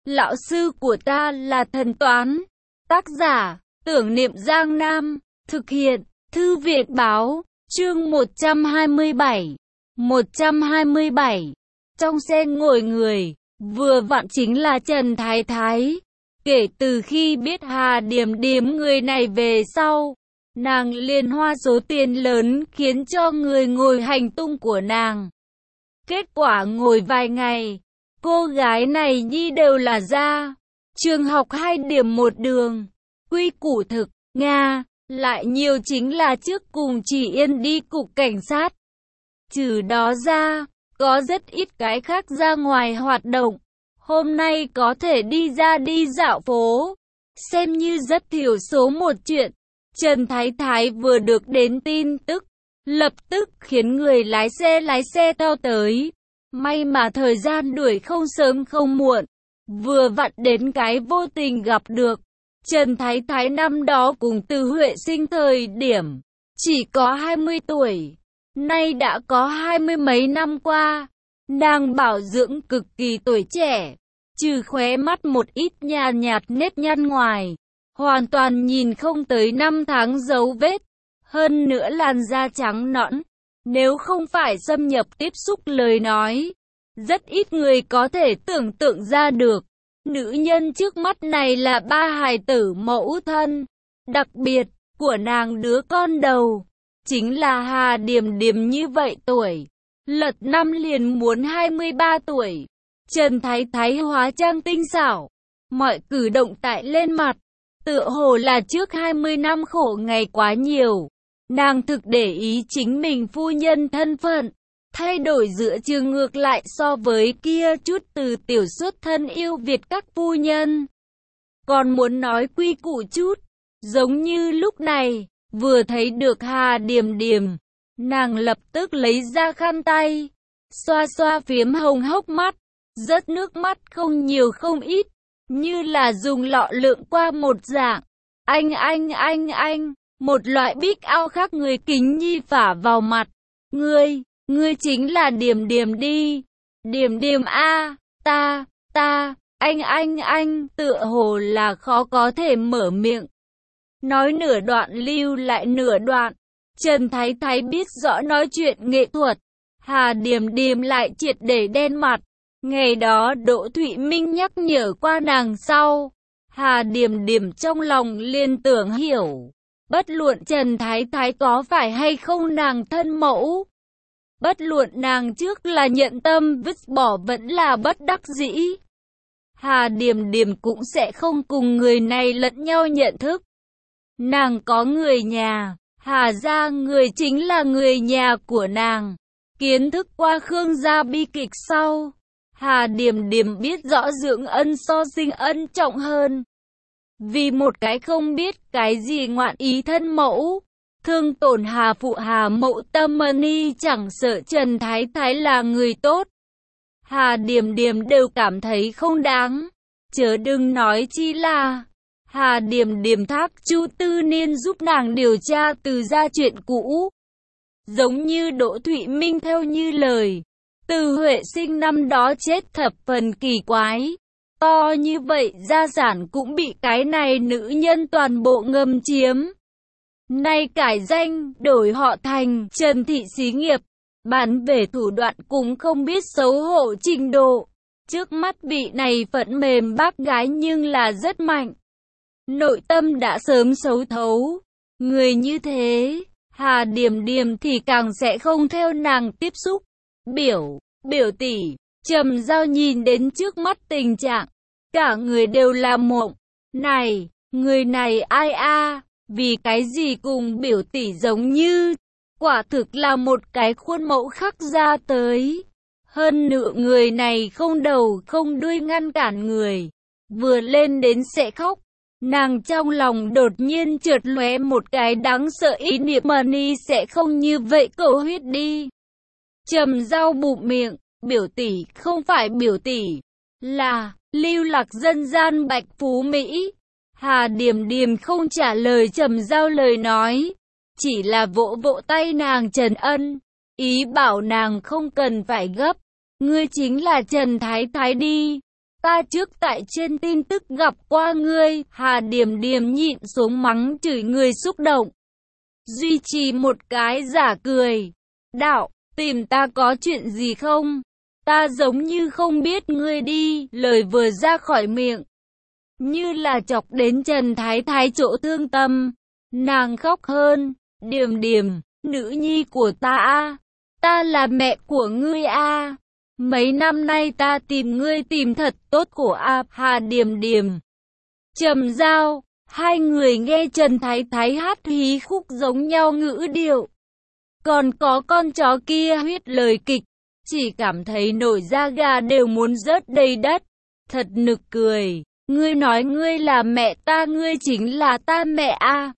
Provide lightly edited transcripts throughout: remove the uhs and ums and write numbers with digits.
Lão sư của ta là thần toán. Tác giả, Tưởng Niệm Giang Nam. Thực hiện, Thư viện Báo. Chương 127. 127. Trong xe ngồi người, vừa vặn chính là Trần Thái Thái. Kể từ khi biết Hà Điềm Điềm người này về sau, nàng liền hoa số tiền lớn khiến cho người ngồi hành tung của nàng. Kết quả ngồi vài ngày, cô gái này nhi đều là ra trường học 2 điểm 1 đường, quy củ thực, Nga, lại nhiều chính là trước cùng chị Yên đi cục cảnh sát. Trừ đó ra, có rất ít cái khác ra ngoài hoạt động. Hôm nay có thể đi ra đi dạo phố, xem như rất thiểu số một chuyện. Trần Thái Thái vừa được đến tin tức, lập tức khiến người lái xe theo tới. May mà thời gian đuổi không sớm không muộn, vừa vặn đến cái vô tình gặp được. Trần Thái Thái năm đó cùng Từ Huệ Sinh thời điểm chỉ có 20 tuổi, nay đã có 20 mấy năm qua, nàng bảo dưỡng cực kỳ tuổi trẻ, trừ khóe mắt một ít nhàn nhạt nếp nhăn ngoài, hoàn toàn nhìn không tới 5 tháng dấu vết, hơn nữa làn da trắng nõn. Nếu không phải xâm nhập tiếp xúc lời nói, rất ít người có thể tưởng tượng ra được. Nữ nhân trước mắt này là 3 hài tử mẫu thân, đặc biệt của nàng đứa con đầu chính là Hà Điềm Điềm như vậy tuổi, lật năm liền muốn 23 tuổi. Trần Thái Thái hóa trang tinh xảo, mọi cử động tại lên mặt, tựa hồ là trước 20 năm khổ ngày quá nhiều. Nàng thực để ý chính mình phu nhân thân phận, thay đổi giữa trường ngược lại so với kia chút từ tiểu xuất thân yêu Việt các phu nhân. Còn muốn nói quy củ chút, giống như lúc này, vừa thấy được Hà Điềm Điềm, nàng lập tức lấy ra khăn tay, xoa xoa phiếm hồng hốc mắt, rớt nước mắt không nhiều không ít, như là dùng lọ lượng qua một dạng. Anh, một loại bích ao khác người kính nhi phả vào mặt. Ngươi chính là Điềm Điềm đi. Điềm Điềm a, anh, tựa hồ là khó có thể mở miệng. Nói nửa đoạn lưu lại nửa đoạn. Trần Thái Thái biết rõ nói chuyện nghệ thuật. Hà Điềm Điềm lại triệt để đen mặt. Ngày đó Đỗ Thụy Minh nhắc nhở qua nàng sau, Hà Điềm Điềm trong lòng liên tưởng hiểu. Bất luận Trần Thái Thái có phải hay không nàng thân mẫu, bất luận nàng trước là nhận tâm vứt bỏ vẫn là bất đắc dĩ, Hà Điềm Điềm cũng sẽ không cùng người này lẫn nhau nhận thức. Nàng có người nhà, Hà gia người chính là người nhà của nàng. Kiến thức qua Khương gia bi kịch sau, Hà Điềm Điềm biết rõ dưỡng ân so sinh ân trọng hơn. Vì một cái không biết cái gì ngoạn ý thân mẫu, thương tổn Hà phụ Hà mẫu tâm ni chẳng sợ Trần Thái Thái là người tốt. Hà Điềm Điềm đều cảm thấy không đáng, chớ đừng nói chi là Hà Điềm Điềm thác Chu Tư Niên giúp nàng điều tra từ ra chuyện cũ. Giống như Đỗ Thụy Minh theo như lời, Từ Huệ Sinh năm đó chết thập phần kỳ quái. To như vậy gia sản cũng bị cái này nữ nhân toàn bộ ngầm chiếm. Nay cải danh, đổi họ thành Trần Thị xí nghiệp, bán về thủ đoạn cũng không biết xấu hổ trình độ. Trước mắt vị này phận mềm bác gái nhưng là rất mạnh. Nội tâm đã sớm xấu thấu. Người như thế, Hà Điềm Điềm thì càng sẽ không theo nàng tiếp xúc. Biểu tỷ, Trầm Giao nhìn đến trước mắt tình trạng, cả người đều là mộng. Này, người này ai a? Vì cái gì cùng biểu tỷ giống như? Quả thực là một cái khuôn mẫu khắc ra tới. Hơn nữa người này không đầu không đuôi ngăn cản người. Vừa lên đến sẽ khóc. Nàng trong lòng đột nhiên chợt lóe một cái đáng sợ ý niệm Mani sẽ không như vậy cầu huyết đi. Trầm Giao bụm miệng, biểu tỷ không phải biểu tỷ, là lưu lạc dân gian Bạch Phú Mỹ. Hà Điềm Điềm không trả lời Trầm Giao lời nói, chỉ là vỗ vỗ tay nàng trấn an, ý bảo nàng không cần phải gấp. Ngươi chính là Trần Thái Thái đi. Ta trước tại trên tin tức gặp qua ngươi. Hà Điềm Điềm nhịn xuống mắng chửi người xúc động. Duy trì một cái giả cười. Đạo, tìm ta có chuyện gì không? Ta giống như không biết ngươi đi. Lời vừa ra khỏi miệng, như là chọc đến Trần Thái Thái chỗ thương tâm. Nàng khóc hơn. Điềm Điềm, nữ nhi của ta a, ta là mẹ của ngươi a. Mấy năm nay ta tìm ngươi tìm thật tốt của a. Hà Điềm Điềm trầm giao. Hai người nghe Trần Thái Thái hát hí khúc giống nhau ngữ điệu. Còn có con chó kia huyết lời kịch, chỉ cảm thấy nổi da gà đều muốn rớt đầy đất. Thật nực cười. Ngươi nói ngươi là mẹ ta, ngươi chính là ta mẹ a.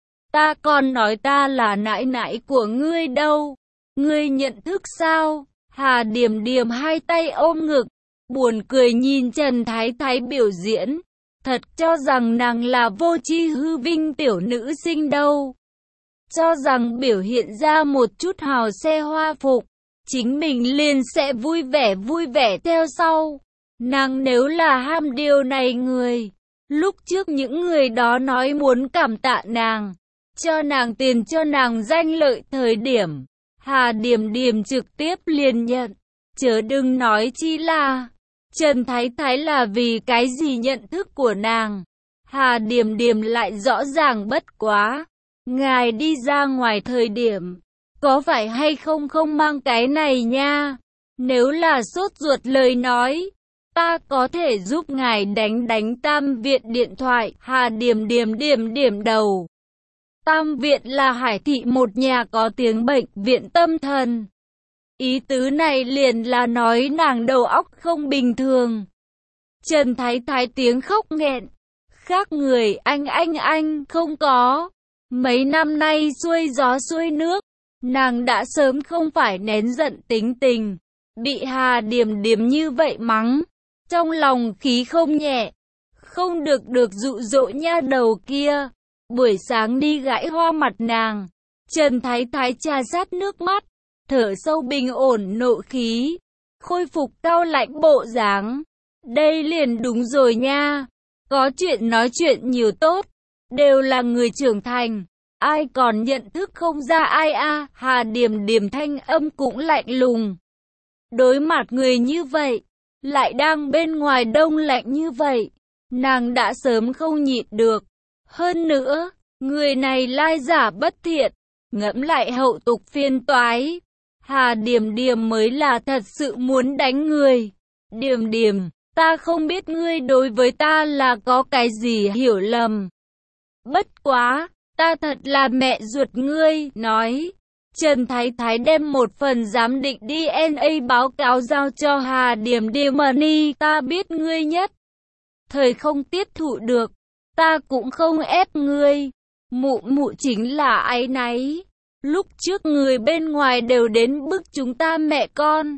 Ta còn nói ta là nãi nãi của ngươi đâu. Ngươi nhận thức sao? Hà Điềm Điềm hai tay ôm ngực, buồn cười nhìn Trần Thái Thái biểu diễn. Thật cho rằng nàng là vô tri hư vinh tiểu nữ sinh đâu. Cho rằng biểu hiện ra một chút hào xe hoa phục, chính mình liền sẽ vui vẻ theo sau. Nàng nếu là ham điều này người, lúc trước những người đó nói muốn cảm tạ nàng, cho nàng tiền cho nàng danh lợi thời điểm, Hà Điềm Điềm trực tiếp liền nhận, chớ đừng nói chi là Trần Thái Thái là vì cái gì nhận thức của nàng. Hà Điềm Điềm lại rõ ràng bất quá. Ngài đi ra ngoài thời điểm, có phải hay không không mang cái này nha? Nếu là sốt ruột lời nói, ta có thể giúp ngài đánh Tam Viện điện thoại. Hà Điềm Điềm điểm đầu. Tam Viện là Hải Thị một nhà có tiếng bệnh viện tâm thần. Ý tứ này liền là nói nàng đầu óc không bình thường. Trần Thái Thái tiếng khóc nghẹn. Khác người anh không có. Mấy năm nay xuôi gió xuôi nước, nàng đã sớm không phải nén giận tính tình. Bị Hà Điềm Điềm như vậy mắng, trong lòng khí không nhẹ. Không được dụ dỗ nha đầu kia. Buổi sáng đi gãi hoa mặt nàng, Trần Thái Thái trà sát nước mắt, thở sâu bình ổn nộ khí, khôi phục cao lãnh bộ dáng. Đây liền đúng rồi nha. Có chuyện nói chuyện nhiều tốt, đều là người trưởng thành, ai còn nhận thức không ra ai a. Hà Điềm Điềm thanh âm cũng lạnh lùng. Đối mặt người như vậy, lại đang bên ngoài đông lạnh như vậy, nàng đã sớm không nhịn được. Hơn nữa, người này lai giả bất thiện, ngẫm lại hậu tục phiền toái. Hà Điềm Điềm mới là thật sự muốn đánh người. Điềm Điềm, ta không biết ngươi đối với ta là có cái gì hiểu lầm. Bất quá, ta thật là mẹ ruột ngươi, nói. Trần Thái Thái đem một phần giám định DNA báo cáo giao cho Hà Điềm Điềm. Ta biết ngươi nhất thời không tiếp thụ được, ta cũng không ép ngươi. Mụ chính là áy náy. Lúc trước người bên ngoài đều đến bức chúng ta mẹ con.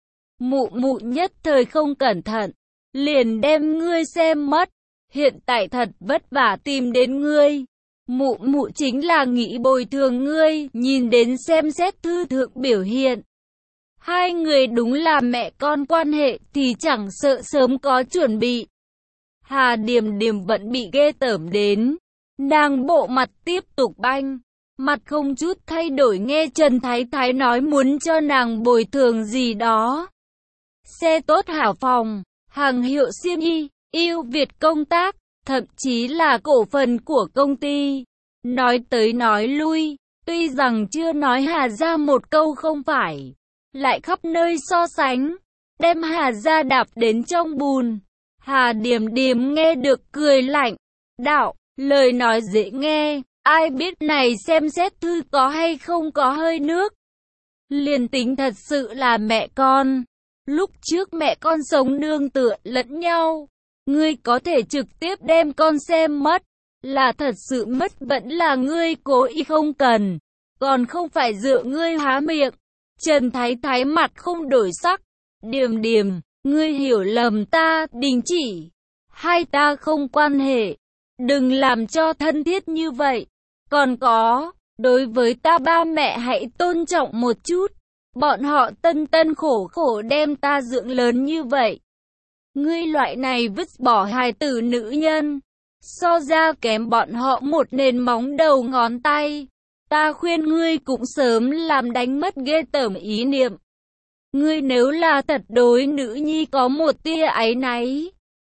Mụ nhất thời không cẩn thận, liền đem ngươi xem mất. Hiện tại thật vất vả tìm đến ngươi. Mụ chính là nghĩ bồi thường ngươi, nhìn đến xem xét thư thượng biểu hiện. Hai người đúng là mẹ con quan hệ thì chẳng sợ sớm có chuẩn bị. Hà Điềm Điềm vẫn bị ghê tởm đến. Nàng bộ mặt tiếp tục banh, mặt không chút thay đổi nghe Trần Thái Thái nói muốn cho nàng bồi thường gì đó. Xe tốt hảo phòng, hàng hiệu xiêm y, yêu Việt công tác, thậm chí là cổ phần của công ty. Nói tới nói lui, tuy rằng chưa nói Hà ra một câu không phải, lại khắp nơi so sánh, đem Hà ra đạp đến trong bùn. Hà Điềm Điềm nghe được cười lạnh, đạo, lời nói dễ nghe, ai biết này xem xét thư có hay không có hơi nước. Liền tính thật sự là mẹ con, lúc trước mẹ con sống nương tựa lẫn nhau, ngươi có thể trực tiếp đem con xem mất, là thật sự mất vẫn là ngươi cố ý không cần, còn không phải dựa ngươi há miệng. Trần Thái Thái mặt không đổi sắc, Điềm Điềm, ngươi hiểu lầm ta, đình chỉ, hai ta không quan hệ, đừng làm cho thân thiết như vậy. Còn có, đối với ta ba mẹ hãy tôn trọng một chút, bọn họ tân khổ đem ta dưỡng lớn như vậy. Ngươi loại này vứt bỏ hài tử nữ nhân, so ra kém bọn họ một nền móng đầu ngón tay. Ta khuyên ngươi cũng sớm làm đánh mất ghê tởm ý niệm. Ngươi nếu là thật đối nữ nhi có một tia áy náy,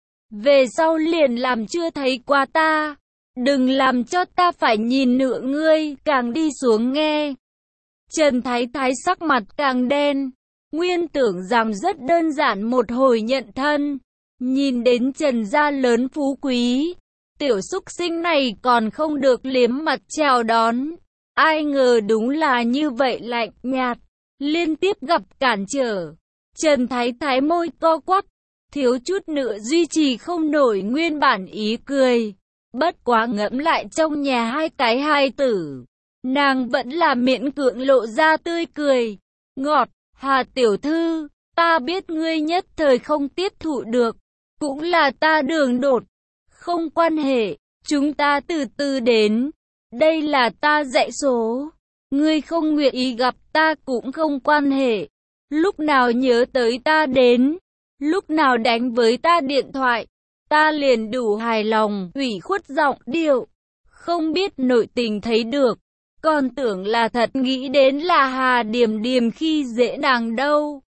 về sau liền làm chưa thấy qua ta. Đừng làm cho ta phải nhìn nửa ngươi, càng đi xuống nghe. Trần Thái Thái sắc mặt càng đen, nguyên tưởng rằng rất đơn giản một hồi nhận thân. Nhìn đến Trần gia lớn phú quý, tiểu súc sinh này còn không được liếm mặt chào đón. Ai ngờ đúng là như vậy lạnh nhạt, liên tiếp gặp cản trở. Trần Thái Thái môi co quắp, thiếu chút nữa duy trì không nổi nguyên bản ý cười. Bất quá ngẫm lại trong nhà hai cái hài tử, nàng vẫn là miễn cưỡng lộ ra tươi cười. Ngọt, Hà tiểu thư, ta biết ngươi nhất thời không tiếp thụ được, cũng là ta đường đột. Không quan hệ, chúng ta từ từ đến. Đây là ta dạy số. Ngươi không nguyện ý gặp ta cũng không quan hệ. Lúc nào nhớ tới ta đến, lúc nào đánh với ta điện thoại, ta liền đủ hài lòng. Ủy khuất giọng điệu, không biết nội tình thấy được, còn tưởng là thật, nghĩ đến là Hà Điềm Điềm khi dễ nàng đâu.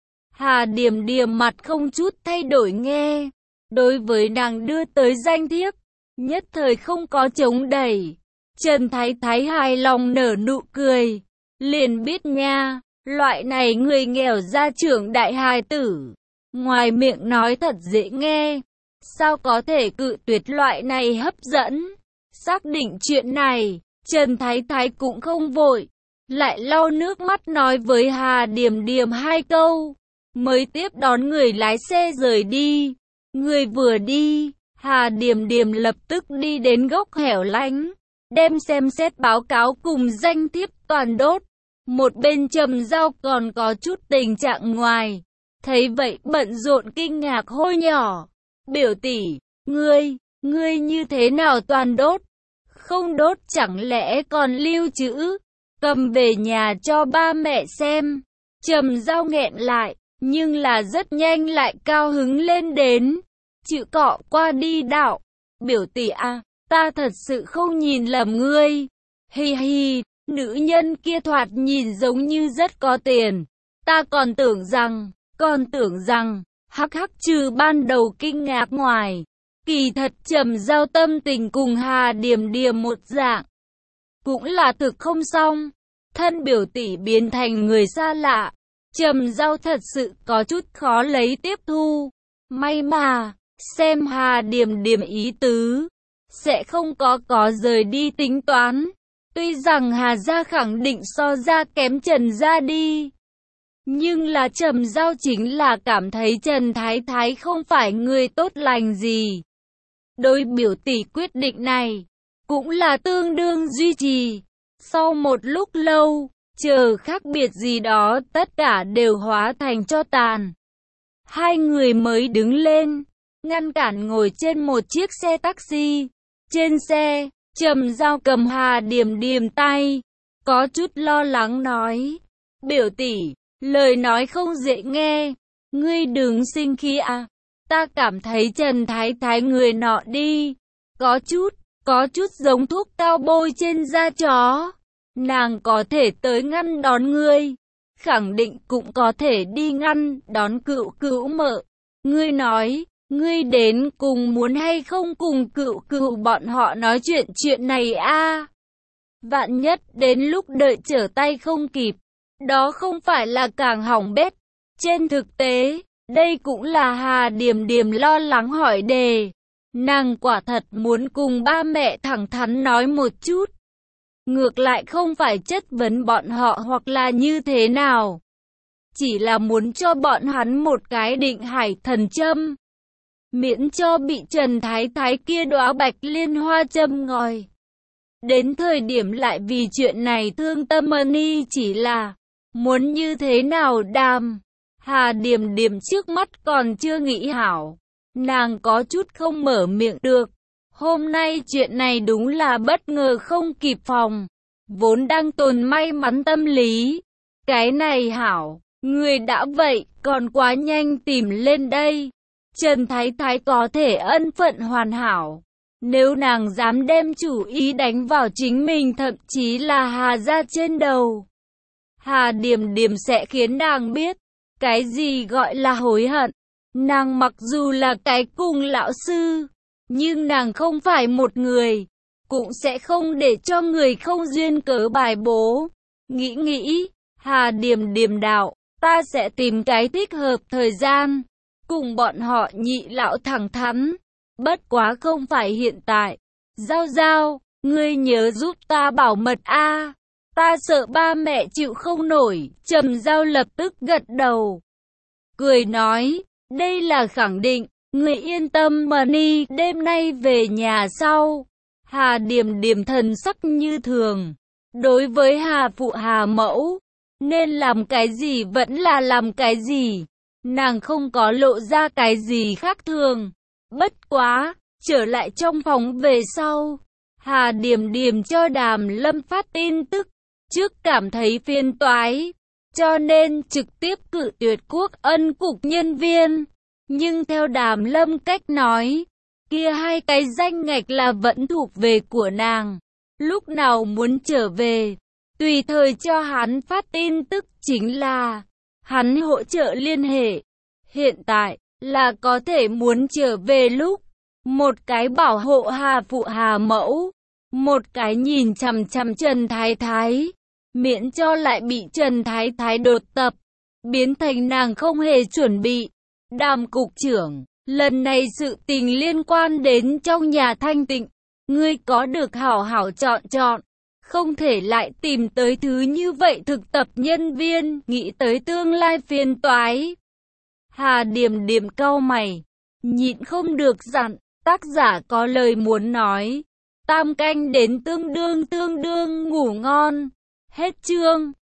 Hà Điềm Điềm mặt không chút thay đổi nghe, đối với nàng đưa tới danh thiếp, nhất thời không có chống đẩy. Trần Thái Thái hài lòng nở nụ cười, liền biết nha, loại này người nghèo gia trưởng đại hài tử, ngoài miệng nói thật dễ nghe, sao có thể cự tuyệt loại này hấp dẫn. Xác định chuyện này, Trần Thái Thái cũng không vội, lại lau nước mắt nói với Hà Điềm Điềm hai câu, mới tiếp đón người lái xe rời đi. Người vừa đi, Hà Điềm Điềm lập tức đi đến góc hẻo lánh, đem xem xét báo cáo cùng danh thiếp toàn đốt. Một bên Trầm Giao còn có chút tình trạng ngoài, thấy vậy bận rộn kinh ngạc hôi nhỏ. Biểu tỷ, ngươi như thế nào toàn đốt? Không đốt chẳng lẽ còn lưu trữ, cầm về nhà cho ba mẹ xem? Trầm Giao nghẹn lại, nhưng là rất nhanh lại cao hứng lên đến. Chữ cọ qua đi đạo, biểu tỷ à, ta thật sự không nhìn lầm ngươi. Hi hi, nữ nhân kia thoạt nhìn giống như rất có tiền. Ta còn tưởng rằng, hắc hắc, trừ ban đầu kinh ngạc ngoài, kỳ thật Trầm Giao tâm tình cùng Hà Điềm Điềm một dạng, cũng là thực không xong. Thân biểu tỷ biến thành người xa lạ, Trầm Giao thật sự có chút khó lấy tiếp thu. May mà, xem Hà Điềm Điềm ý tứ, sẽ không có rời đi tính toán. Tuy rằng Hà gia khẳng định so ra kém Trần gia đi, nhưng là Trầm Giao chính là cảm thấy Trần Thái Thái không phải người tốt lành gì. Đôi biểu tỷ quyết định này, cũng là tương đương duy trì. Sau một lúc lâu, chờ khác biệt gì đó tất cả đều hóa thành tro tàn. Hai người mới đứng lên, ngăn cản ngồi trên một chiếc xe taxi. Trên xe, Trầm Giao cầm Hà Điềm Điềm tay, có chút lo lắng nói, biểu tỷ, lời nói không dễ nghe, ngươi đừng sinh khí à. Ta cảm thấy Trần Thái Thái người nọ đi, có chút giống thuốc cao bôi trên da chó. Nàng có thể tới ngăn đón ngươi, khẳng định cũng có thể đi ngăn đón cữu mợ. Ngươi nói, ngươi đến cùng muốn hay không cùng cữu bọn họ nói chuyện này a? Vạn nhất đến lúc đợi trở tay không kịp, đó không phải là càng hỏng bét. Trên thực tế, đây cũng là Hà Điềm Điềm lo lắng hỏi đề. Nàng quả thật muốn cùng ba mẹ thẳng thắn nói một chút. Ngược lại không phải chất vấn bọn họ hoặc là như thế nào. Chỉ là muốn cho bọn hắn một cái định hải thần châm. Miễn cho bị Trần Thái Thái kia đóa bạch liên hoa châm ngòi. Đến thời điểm lại vì chuyện này thương tâm ni, chỉ là muốn như thế nào đàm. Hà Điềm Điềm trước mắt còn chưa nghĩ hảo, nàng có chút không mở miệng được. Hôm nay chuyện này đúng là bất ngờ không kịp phòng, vốn đang tồn may mắn tâm lý. Cái này hảo, người đã vậy còn quá nhanh tìm lên đây. Trần Thái Thái có thể ân phận hoàn hảo. Nếu nàng dám đem chủ ý đánh vào chính mình, thậm chí là Hà gia trên đầu, Hà Điềm Điềm sẽ khiến nàng biết cái gì gọi là hối hận. Nàng mặc dù là cái cùng lão sư, nhưng nàng không phải một người, cũng sẽ không để cho người không duyên cớ bài bố. Nghĩ, Hà Điềm Điềm đạo, ta sẽ tìm cái thích hợp thời gian, cùng bọn họ Nhị lão thẳng thắn. Bất quá không phải hiện tại. Giao Giao, ngươi nhớ giúp ta bảo mật a. Ta sợ ba mẹ chịu không nổi. Trầm Giao lập tức gật đầu, cười nói, đây là khẳng định, ngươi yên tâm mà đi, đêm nay về nhà sau. Hà Điềm Điềm thần sắc như thường. Đối với Hà phụ Hà mẫu, nên làm cái gì vẫn là làm cái gì. Nàng không có lộ ra cái gì khác thường. Bất quá, trở lại trong phòng về sau, Hà Điềm Điềm cho Đàm Lâm phát tin tức, trước cảm thấy phiền toái, cho nên trực tiếp cự tuyệt Quốc Ân cục nhân viên. Nhưng theo Đàm Lâm cách nói, kia hai cái danh ngạch là vẫn thuộc về của nàng. Lúc nào muốn trở về, tùy thời cho hắn phát tin tức, chính là hắn hỗ trợ liên hệ. Hiện tại là có thể muốn trở về lúc, một cái bảo hộ Hà phụ Hà mẫu, một cái nhìn chằm chằm Trần Thái Thái, miễn cho lại bị Trần Thái Thái đột tập, biến thành nàng không hề chuẩn bị. Đàm cục trưởng, lần này sự tình liên quan đến trong nhà Thanh Tịnh, ngươi có được hảo hảo chọn, không thể lại tìm tới thứ như vậy thực tập nhân viên, nghĩ tới tương lai phiền toái. Hà Điềm Điềm cau mày, nhịn không được dặn, tác giả có lời muốn nói. Tam canh đến tương đương ngủ ngon. Hết chương.